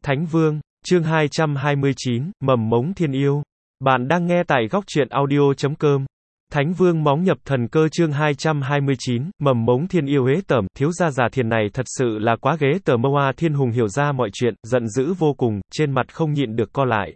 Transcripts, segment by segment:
Thánh Vương, chương 229, Mầm mống thiên yêu. Bạn đang nghe tại góc truyện audio.com. Thánh Vương móng nhập thần cơ chương 229, Mầm mống thiên yêu ế tởm, thiếu gia già thiền này thật sự là quá ghê tởm. Moa Thiên Hùng hiểu ra mọi chuyện, giận dữ vô cùng, trên mặt không nhịn được co lại.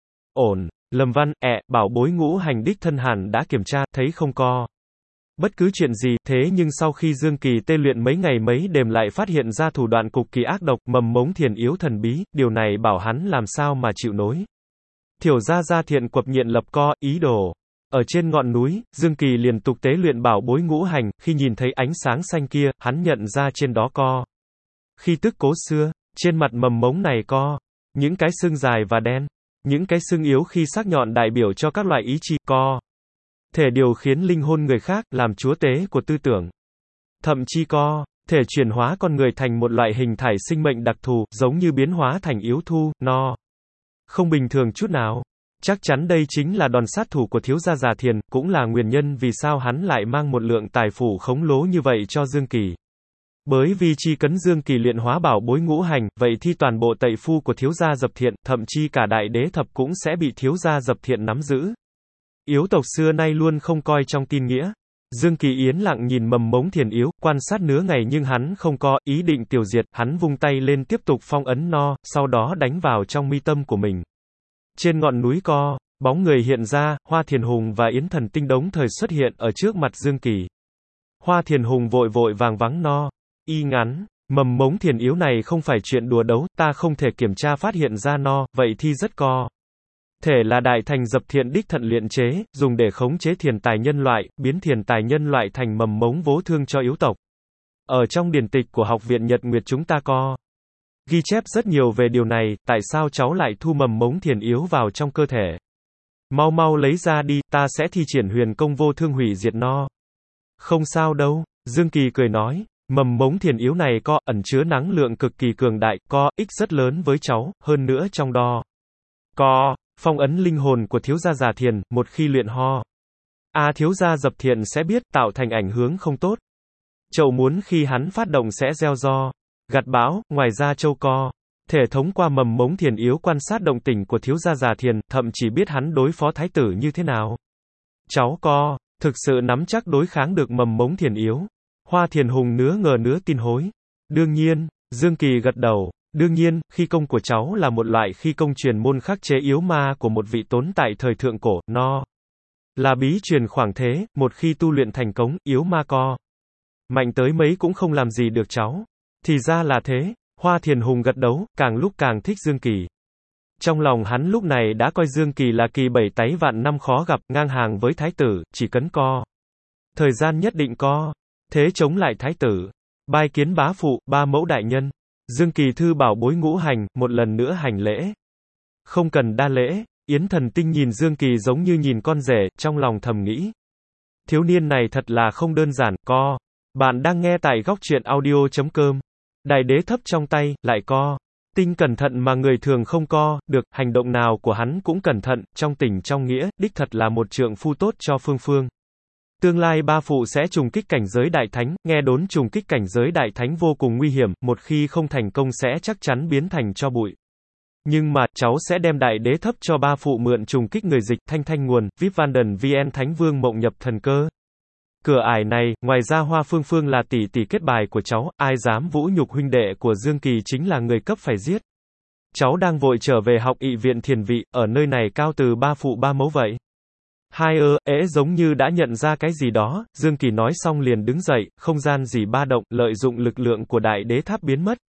Ổn, Lâm Văn, bảo bối ngũ hành đích thân hẳn đã kiểm tra, thấy không co bất cứ chuyện gì, thế nhưng sau khi Dương Kỳ tê luyện mấy ngày mấy đêm lại phát hiện ra thủ đoạn cực kỳ ác độc, mầm mống thiền yếu thần bí, điều này bảo hắn làm sao mà chịu nổi. Thiểu gia thiện quập nhiện lập co, ý đồ. Ở trên ngọn núi, Dương Kỳ liên tục tế luyện bảo bối ngũ hành, khi nhìn thấy ánh sáng xanh kia, hắn nhận ra trên đó co khi tức cố xưa, trên mặt mầm mống này co những cái xương dài và đen, những cái xương yếu khi sắc nhọn đại biểu cho các loại ý chi, co thể điều khiến linh hồn người khác, làm chúa tế của tư tưởng. Thậm chí co thể chuyển hóa con người thành một loại hình thải sinh mệnh đặc thù, giống như biến hóa thành yếu thu, no. Không bình thường chút nào. Chắc chắn đây chính là đòn sát thủ của thiếu gia già thiền, cũng là nguyên nhân vì sao hắn lại mang một lượng tài phú khổng lồ như vậy cho Dương Kỳ. Bởi vì chỉ cần Dương Kỳ luyện hóa bảo bối ngũ hành, vậy thì toàn bộ tẩy phu của thiếu gia Dập Thiện, thậm chí cả đại đế thập cũng sẽ bị thiếu gia Dập Thiện nắm giữ. Yếu tộc xưa nay luôn không coi trong tin nghĩa. Dương Kỳ yên lặng nhìn mầm mống thiền yếu, quan sát nửa ngày nhưng hắn không có ý định tiêu diệt, hắn vung tay lên tiếp tục phong ấn no, sau đó đánh vào trong mi tâm của mình. Trên ngọn núi co, bóng người hiện ra, Hoa Thiền Hùng và Yến Thần Tinh đồng thời xuất hiện ở trước mặt Dương Kỳ. Hoa Thiền Hùng vội vội vàng vắng no, y ngắn, mầm mống thiền yếu này không phải chuyện đùa đấu, ta không thể kiểm tra phát hiện ra no, vậy thì rất co thể là đại thành Dập Thiện đích thận luyện chế, dùng để khống chế thiền tài nhân loại, biến thiền tài nhân loại thành mầm mống vố thương cho yếu tộc. Ở trong điển tịch của Học viện Nhật Nguyệt chúng ta có ghi chép rất nhiều về điều này, tại sao cháu lại thu mầm mống thiền yếu vào trong cơ thể? Mau mau lấy ra đi, ta sẽ thi triển huyền công vô thương hủy diệt no. Không sao đâu, Dương Kỳ cười nói, mầm mống thiền yếu này có ẩn chứa năng lượng cực kỳ cường đại, có ích rất lớn với cháu, hơn nữa trong đó có phong ấn linh hồn của thiếu gia già thiền, một khi luyện ho. Thiếu gia Dập Thiện sẽ biết, tạo thành ảnh hưởng không tốt. Chậu muốn khi hắn phát động sẽ gieo do, gặt bão, ngoài ra châu co thể thống qua mầm mống thiền yếu quan sát động tình của thiếu gia già thiền, thậm chí biết hắn đối phó thái tử như thế nào. Cháu co thực sự nắm chắc đối kháng được mầm mống thiền yếu. Hoa Thiền Hùng nứa ngờ nứa tin hối. Đương nhiên, Dương Kỳ gật đầu. Đương nhiên, khí công của cháu là một loại khí công truyền môn khắc chế yếu ma của một vị tồn tại thời thượng cổ, no. Là bí truyền khoảng thế, một khi tu luyện thành công, yếu ma co mạnh tới mấy cũng không làm gì được cháu. Thì ra là thế, Hoa Thiền Hùng gật đầu, càng lúc càng thích Dương Kỳ. Trong lòng hắn lúc này đã coi Dương Kỳ là kỳ bảy táy vạn năm khó gặp, ngang hàng với thái tử, chỉ cần co thời gian nhất định co thế chống lại thái tử. Bái kiến bá phụ, ba mẫu đại nhân. Dương Kỳ thư bảo bối ngũ hành, một lần nữa hành lễ. Không cần đa lễ. Yến Thần Tinh nhìn Dương Kỳ giống như nhìn con rể, trong lòng thầm nghĩ. Thiếu niên này thật là không đơn giản, co. Bạn đang nghe tại góc truyện audio.com. Đại đế thấp trong tay, lại co. Tinh cẩn thận mà người thường không co, được, hành động nào của hắn cũng cẩn thận, trong tình trong nghĩa, đích thật là một trượng phu tốt cho Phương Phương. Tương lai ba phụ sẽ trùng kích cảnh giới đại thánh, nghe đồn trùng kích cảnh giới đại thánh vô cùng nguy hiểm, một khi không thành công sẽ chắc chắn biến thành tro bụi. Nhưng mà, cháu sẽ đem đại đế thấp cho ba phụ mượn trùng kích người dịch, thanh nguồn, VIP Vanden VN Thánh Vương mộng nhập thần cơ. Cửa ải này, ngoài ra Hoa Phương Phương là tỷ tỷ kết bài của cháu, ai dám vũ nhục huynh đệ của Dương Kỳ chính là người cấp phải giết. Cháu đang vội trở về học ỵ viện thiền vị, ở nơi này cao từ ba phụ ba mẫu vậy. Giống như đã nhận ra cái gì đó, Dương Kỳ nói xong liền đứng dậy, không gian gì ba động, lợi dụng lực lượng của đại đế tháp biến mất.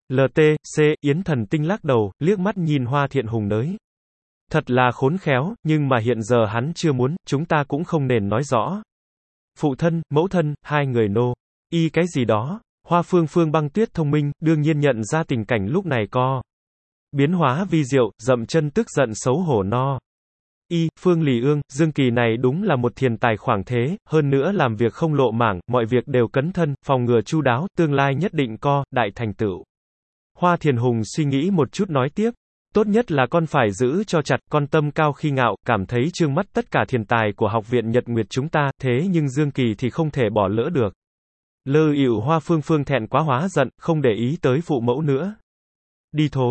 Yến Thần Tinh lắc đầu, liếc mắt nhìn Hoa Thiện Hùng nới. Thật là khốn khéo, nhưng mà hiện giờ hắn chưa muốn, chúng ta cũng không nên nói rõ. Phụ thân, mẫu thân, hai người nô y cái gì đó. Hoa Phương Phương Băng Tuyết thông minh, đương nhiên nhận ra tình cảnh lúc này co biến hóa vi diệu, dậm chân tức giận xấu hổ no. Phương Lì Ương, Dương Kỳ này đúng là một thiền tài khoảng thế, hơn nữa làm việc không lộ mảng, mọi việc đều cẩn thận, phòng ngừa chu đáo, tương lai nhất định co đại thành tựu. Hoa Thiền Hùng suy nghĩ một chút nói tiếp, tốt nhất là con phải giữ cho chặt, con tâm cao khi ngạo, cảm thấy trương mắt tất cả thiền tài của Học viện Nhật Nguyệt chúng ta, thế nhưng Dương Kỳ thì không thể bỏ lỡ được. Lơ ỉu Hoa Phương Phương thẹn quá hóa giận, không để ý tới phụ mẫu nữa. Đi thối.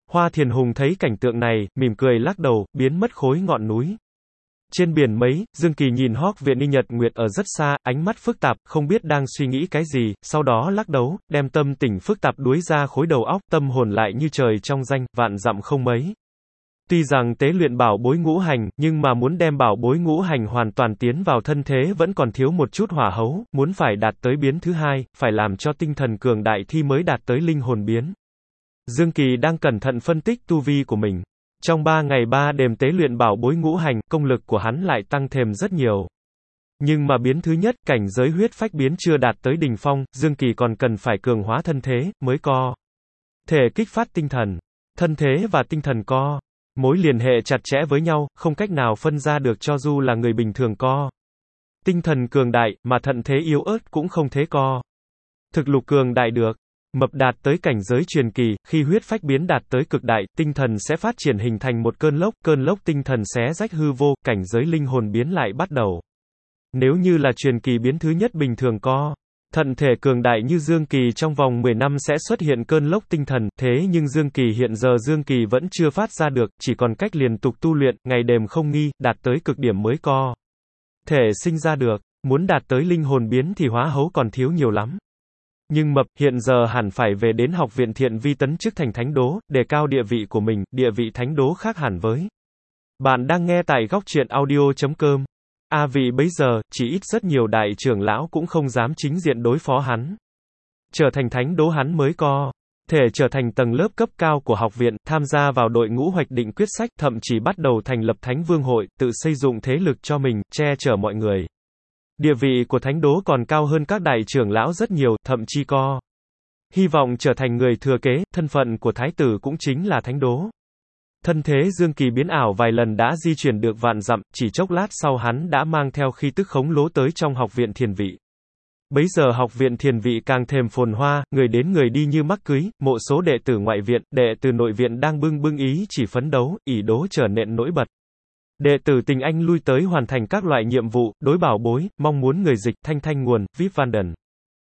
Hoa Thiền Hùng thấy cảnh tượng này, mỉm cười lắc đầu, biến mất khối ngọn núi. Trên biển mấy, Dương Kỳ nhìn Hoắc Viện Ni Nhật Nguyệt ở rất xa, ánh mắt phức tạp, không biết đang suy nghĩ cái gì, sau đó lắc đầu, đem tâm tình phức tạp đuối ra khối đầu óc, tâm hồn lại như trời trong danh, vạn dặm không mấy. Tuy rằng tế luyện bảo bối ngũ hành, nhưng mà muốn đem bảo bối ngũ hành hoàn toàn tiến vào thân thế vẫn còn thiếu một chút hỏa hấu, muốn phải đạt tới biến thứ hai, phải làm cho tinh thần cường đại thi mới đạt tới linh hồn biến. Dương Kỳ đang cẩn thận phân tích tu vi của mình. Trong 3 ngày 3 đêm tế luyện bảo bối ngũ hành, công lực của hắn lại tăng thêm rất nhiều. Nhưng mà biến thứ nhất, cảnh giới huyết phách biến chưa đạt tới đỉnh phong, Dương Kỳ còn cần phải cường hóa thân thế, mới có thể kích phát tinh thần. Thân thế và tinh thần có mối liên hệ chặt chẽ với nhau, không cách nào phân ra được cho dù là người bình thường có tinh thần cường đại, mà thận thế yếu ớt cũng không thế có thực lục cường đại được. Mập đạt tới cảnh giới truyền kỳ, khi huyết phách biến đạt tới cực đại, tinh thần sẽ phát triển hình thành một cơn lốc tinh thần xé rách hư vô, cảnh giới linh hồn biến lại bắt đầu. Nếu như là truyền kỳ biến thứ nhất bình thường có thận thể cường đại như Dương Kỳ trong vòng 10 năm sẽ xuất hiện cơn lốc tinh thần, thế nhưng Dương Kỳ hiện giờ Dương Kỳ vẫn chưa phát ra được, chỉ còn cách liên tục tu luyện, ngày đêm không nghi, đạt tới cực điểm mới có thể sinh ra được. Muốn đạt tới linh hồn biến thì hóa hấu còn thiếu nhiều lắm. Nhưng Mập, hiện giờ hẳn phải về đến học viện Thiện Vi tấn chức thành thánh đố, đề cao địa vị của mình, địa vị thánh đố khác hẳn với. Bạn đang nghe tại góc truyện audio.com. Vì bấy giờ, chỉ ít rất nhiều đại trưởng lão cũng không dám chính diện đối phó hắn. Trở thành thánh đố hắn mới có thể trở thành tầng lớp cấp cao của học viện, tham gia vào đội ngũ hoạch định quyết sách, thậm chí bắt đầu thành lập thánh vương hội, tự xây dựng thế lực cho mình, che chở mọi người. Địa vị của thánh đố còn cao hơn các đại trưởng lão rất nhiều, thậm chí có hy vọng trở thành người thừa kế, thân phận của thái tử cũng chính là thánh đố. Thân thế Dương Kỳ biến ảo vài lần đã di chuyển được vạn dặm, chỉ chốc lát sau hắn đã mang theo khí tức khống lố tới trong học viện Thiền Vị. Bấy giờ học viện Thiền Vị càng thêm phồn hoa, người đến người đi như mắc cưới, mộ số đệ tử ngoại viện, đệ tử nội viện đang bưng ý chỉ phấn đấu, ỷ đố trở nên nổi bật. Đệ tử Tình Anh lui tới hoàn thành các loại nhiệm vụ, đối bảo bối, mong muốn người dịch, thanh nguồn, VIP Vanden.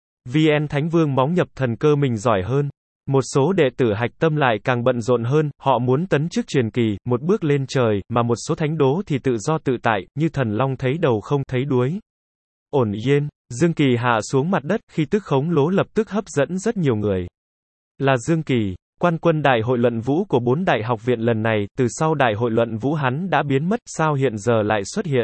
VN Thánh Vương móng nhập thần cơ mình giỏi hơn. Một số đệ tử hạch tâm lại càng bận rộn hơn, họ muốn tấn chức truyền kỳ, một bước lên trời, mà một số thánh đố thì tự do tự tại, như thần long thấy đầu không thấy đuối. Ổn yên, Dương Kỳ hạ xuống mặt đất, khi tức khống lố lập tức hấp dẫn rất nhiều người. Là Dương Kỳ. Quan quân đại hội luận vũ của 4 đại học viện lần này, từ sau đại hội luận vũ hắn đã biến mất, sao hiện giờ lại xuất hiện?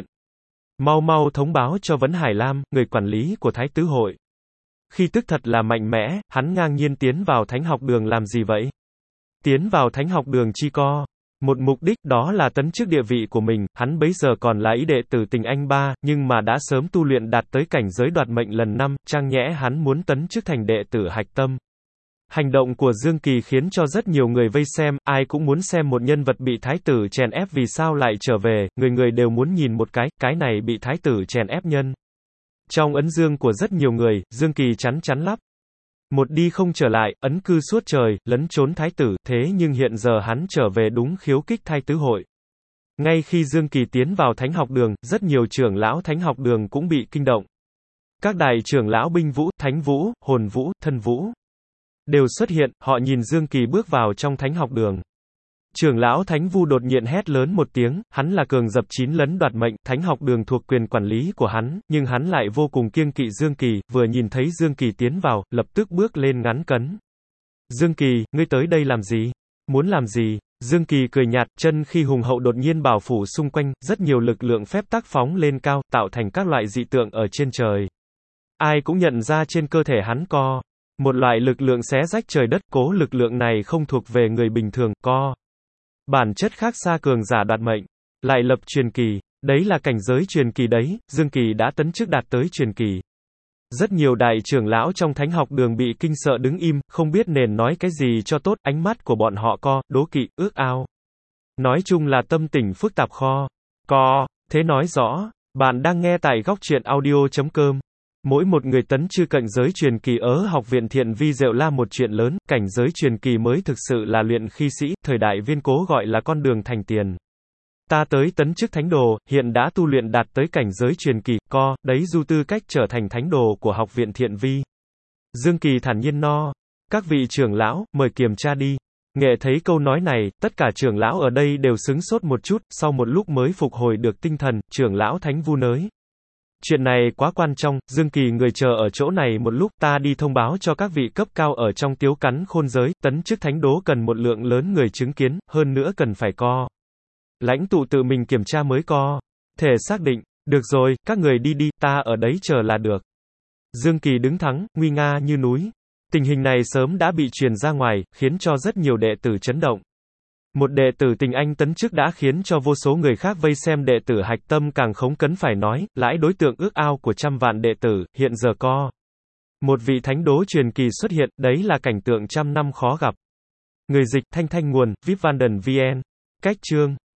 Mau thông báo cho Vấn Hải Lam, người quản lý của Thái Tứ hội. Khi tức thật là mạnh mẽ, hắn ngang nhiên tiến vào thánh học đường làm gì vậy? Tiến vào thánh học đường chi có một mục đích, đó là tấn chức địa vị của mình, hắn bấy giờ còn là ý đệ tử Tình Anh 3, nhưng mà đã sớm tu luyện đạt tới cảnh giới đoạt mệnh lần 5, trang nhẽ hắn muốn tấn chức thành đệ tử hạch tâm. Hành động của Dương Kỳ khiến cho rất nhiều người vây xem, ai cũng muốn xem một nhân vật bị thái tử chèn ép vì sao lại trở về, người đều muốn nhìn một cái này bị thái tử chèn ép nhân. Trong ấn dương của rất nhiều người, Dương Kỳ chắn lắp. Một đi không trở lại, ấn cư suốt trời, lấn trốn thái tử, thế nhưng hiện giờ hắn trở về đúng khiếu kích Thái Tứ hội. Ngay khi Dương Kỳ tiến vào thánh học đường, rất nhiều trưởng lão thánh học đường cũng bị kinh động. Các đại trưởng lão binh vũ, thánh vũ, hồn vũ, thân vũ đều xuất hiện, họ nhìn Dương Kỳ bước vào trong thánh học đường. Trưởng lão Thánh Vu đột nhiên hét lớn một tiếng, hắn là cường dập 9 lấn đoạt mệnh, thánh học đường thuộc quyền quản lý của hắn, nhưng hắn lại vô cùng kiêng kỵ Dương Kỳ, vừa nhìn thấy Dương Kỳ tiến vào, lập tức bước lên ngắn cấn. Dương Kỳ, ngươi tới đây làm gì? Muốn làm gì? Dương Kỳ cười nhạt, chân khi hùng hậu đột nhiên bảo phủ xung quanh, rất nhiều lực lượng phép tắc phóng lên cao, tạo thành các loại dị tượng ở trên trời. Ai cũng nhận ra trên cơ thể hắn có một loại lực lượng xé rách trời đất, cố lực lượng này không thuộc về người bình thường, có bản chất khác xa cường giả đoạt mệnh, lại lập truyền kỳ, đấy là cảnh giới truyền kỳ đấy, Dương Kỳ đã tấn chức đạt tới truyền kỳ. Rất nhiều đại trưởng lão trong thánh học đường bị kinh sợ đứng im, không biết nên nói cái gì cho tốt, ánh mắt của bọn họ đố kỵ, ước ao. Nói chung là tâm tình phức tạp thế nói rõ, bạn đang nghe tại góc truyện audio.com. Mỗi một người tấn chư cảnh giới truyền kỳ ở học viện Thiện Vi Diệu là một chuyện lớn, cảnh giới truyền kỳ mới thực sự là luyện khí sĩ, thời đại Viên Cố gọi là con đường thành tiền. Ta tới tấn chức thánh đồ, hiện đã tu luyện đạt tới cảnh giới truyền kỳ, đấy du tư cách trở thành thánh đồ của học viện Thiện Vi. Dương Kỳ thản nhiên các vị trưởng lão, mời kiểm tra đi. Nghệ thấy câu nói này, tất cả trưởng lão ở đây đều sững sốt một chút, sau một lúc mới phục hồi được tinh thần, trưởng lão Thánh Vu nới. Chuyện này quá quan trọng, Dương Kỳ người chờ ở chỗ này một lúc, ta đi thông báo cho các vị cấp cao ở trong Tiếu Cắn Khôn giới, tấn chức thánh đố cần một lượng lớn người chứng kiến, hơn nữa cần phải có lãnh tụ tự mình kiểm tra mới có thể xác định. Được rồi, các người đi đi, ta ở đấy chờ là được. Dương Kỳ đứng thẳng, nguy nga như núi. Tình hình này sớm đã bị truyền ra ngoài, khiến cho rất nhiều đệ tử chấn động. Một đệ tử Tình Anh tấn chức đã khiến cho vô số người khác vây xem, đệ tử Hạch Tâm càng không cần phải nói, lãi đối tượng ước ao của trăm vạn đệ tử, hiện giờ có một vị thánh đố truyền kỳ xuất hiện, đấy là cảnh tượng trăm năm khó gặp. Người dịch, Thanh Thanh nguồn, VIP Văn Đần VN. Cách chương